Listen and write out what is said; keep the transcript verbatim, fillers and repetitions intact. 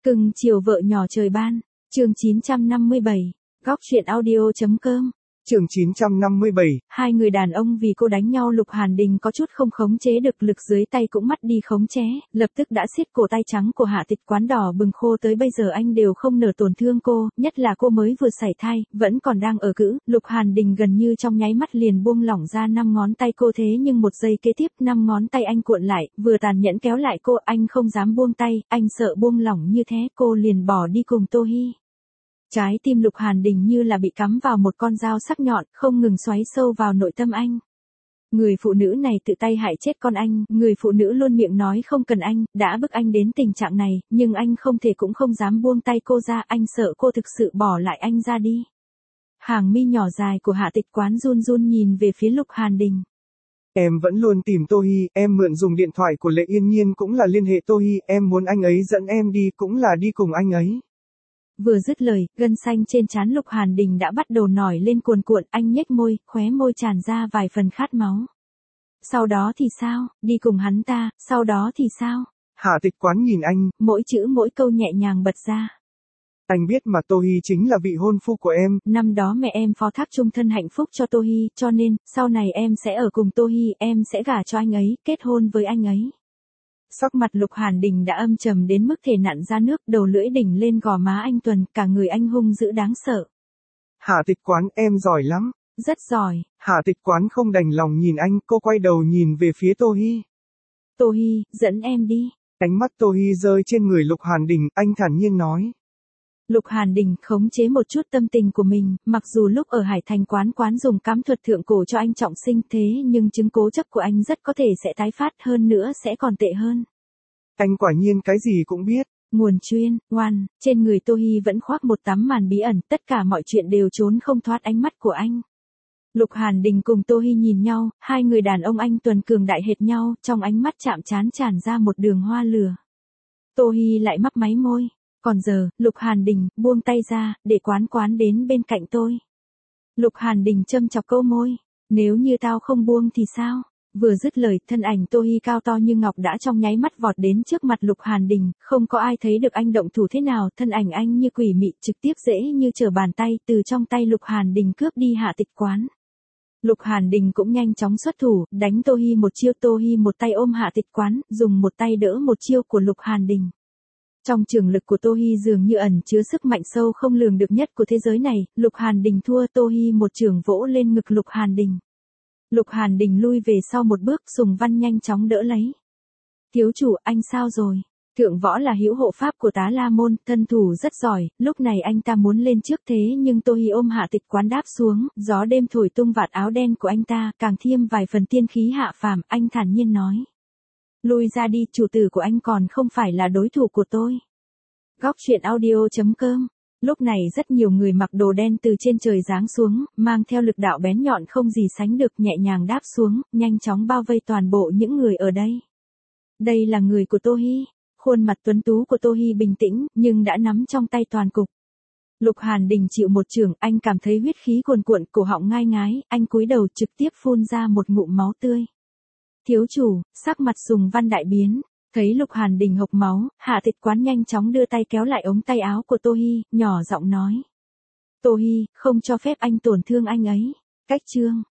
Cưng chiều vợ nhỏ trời ban, chương chín trăm năm mươi bảy, góc truyện audio.com. Chương chín trăm năm mươi bảy. Hai người đàn ông vì cô đánh nhau, Lục Hàn Đình có chút không khống chế được lực dưới tay, cũng mất đi khống chế, lập tức đã siết cổ tay trắng của Hạ Tịch Quán đỏ bừng, khô tới bây giờ anh đều không nỡ tổn thương cô, nhất là cô mới vừa sảy thai, vẫn còn đang ở cữ. Lục Hàn Đình gần như trong nháy mắt liền buông lỏng ra năm ngón tay cô, thế nhưng một giây kế tiếp năm ngón tay anh cuộn lại, vừa tàn nhẫn kéo lại cô, anh không dám buông tay, anh sợ buông lỏng như thế cô liền bỏ đi cùng Tô Hi. Trái tim Lục Hàn Đình như là bị cắm vào một con dao sắc nhọn, không ngừng xoáy sâu vào nội tâm anh. Người phụ nữ này tự tay hại chết con anh, người phụ nữ luôn miệng nói không cần anh, đã bức anh đến tình trạng này, nhưng anh không thể cũng không dám buông tay cô ra, anh sợ cô thực sự bỏ lại anh ra đi. Hàng mi nhỏ dài của Hạ Tịch Quán run run nhìn về phía Lục Hàn Đình. Em vẫn luôn tìm Tô Hi, em mượn dùng điện thoại của Lệ Yên Nhiên cũng là liên hệ Tô Hi, em muốn anh ấy dẫn em đi cũng là đi cùng anh ấy. Vừa dứt lời, gân xanh trên trán Lục Hàn Đình đã bắt đầu nổi lên cuồn cuộn, anh nhếch môi, khóe môi tràn ra vài phần khát máu. Sau đó thì sao, đi cùng hắn ta, sau đó thì sao? Hạ Tịch Quán nhìn anh, mỗi chữ mỗi câu nhẹ nhàng bật ra. Anh biết mà, Tô Hi chính là vị hôn phu của em. Năm đó mẹ em phó thác chung thân hạnh phúc cho Tô Hi, cho nên, sau này em sẽ ở cùng Tô Hi, em sẽ gả cho anh ấy, kết hôn với anh ấy. Sắc mặt Lục Hàn Đình đã âm trầm đến mức thể nặn ra nước, đầu lưỡi đỉnh lên gò má anh Tuần, cả người anh hung dữ đáng sợ. Hạ Tịch Quán, em giỏi lắm. Rất giỏi. Hạ Tịch Quán không đành lòng nhìn anh, cô quay đầu nhìn về phía Tô Hi. Tô Hi, dẫn em đi. Ánh mắt Tô Hi rơi trên người Lục Hàn Đình, anh thản nhiên nói. Lục Hàn Đình khống chế một chút tâm tình của mình, mặc dù lúc ở Hải Thành quán quán dùng cám thuật thượng cổ cho anh trọng sinh, thế nhưng chứng cố chấp của anh rất có thể sẽ tái phát, hơn nữa sẽ còn tệ hơn. Anh quả nhiên cái gì cũng biết. Nguồn chuyên, ngoan, trên người Tô Hi vẫn khoác một tấm màn bí ẩn, tất cả mọi chuyện đều trốn không thoát ánh mắt của anh. Lục Hàn Đình cùng Tô Hi nhìn nhau, hai người đàn ông anh Tuần cường đại hệt nhau, trong ánh mắt chạm trán tràn ra một đường hoa lửa. Tô Hi lại mấp máy môi. Còn giờ, Lục Hàn Đình, buông tay ra, để quán quán đến bên cạnh tôi. Lục Hàn Đình châm chọc câu môi. Nếu như tao không buông thì sao? Vừa dứt lời, thân ảnh Tô Hi cao to như ngọc đã trong nháy mắt vọt đến trước mặt Lục Hàn Đình, không có ai thấy được anh động thủ thế nào, thân ảnh anh như quỷ mị, trực tiếp dễ như trở bàn tay, từ trong tay Lục Hàn Đình cướp đi Hạ Tịch Quán. Lục Hàn Đình cũng nhanh chóng xuất thủ, đánh Tô Hi một chiêu, Tô Hi một tay ôm Hạ Tịch Quán, dùng một tay đỡ một chiêu của Lục Hàn Đình. Trong trường lực của Tô Hi dường như ẩn chứa sức mạnh sâu không lường được nhất của thế giới này, Lục Hàn Đình thua, Tô Hi một trường vỗ lên ngực Lục Hàn Đình. Lục Hàn Đình lui về sau một bước, Sùng Văn nhanh chóng đỡ lấy. Thiếu chủ, anh sao rồi? Thượng Võ là hữu hộ pháp của Tá La Môn, thân thủ rất giỏi, lúc này anh ta muốn lên trước thế nhưng Tô Hi ôm Hạ Tịch Quán đáp xuống, gió đêm thổi tung vạt áo đen của anh ta, càng thêm vài phần tiên khí hạ phàm, anh thản nhiên nói. Lui ra đi, chủ tử của anh còn không phải là đối thủ của tôi. Góc truyện audio.com. Lúc này rất nhiều người mặc đồ đen từ trên trời giáng xuống, mang theo lực đạo bén nhọn không gì sánh được, nhẹ nhàng đáp xuống, nhanh chóng bao vây toàn bộ những người ở đây. Đây là người của Tô Hi. Khuôn mặt tuấn tú của Tô Hi bình tĩnh, nhưng đã nắm trong tay toàn cục. Lục Hàn Đình chịu một chưởng, anh cảm thấy huyết khí cuồn cuộn, cổ họng ngai ngái, anh cúi đầu trực tiếp phun ra một ngụm máu tươi. Thiếu chủ, sắc mặt Sùng Văn đại biến, thấy Lục Hàn Đình hộc máu, Hạ Tịch Quán nhanh chóng đưa tay kéo lại ống tay áo của Tô Hi, nhỏ giọng nói. Tô Hi, không cho phép anh tổn thương anh ấy. Cách chương.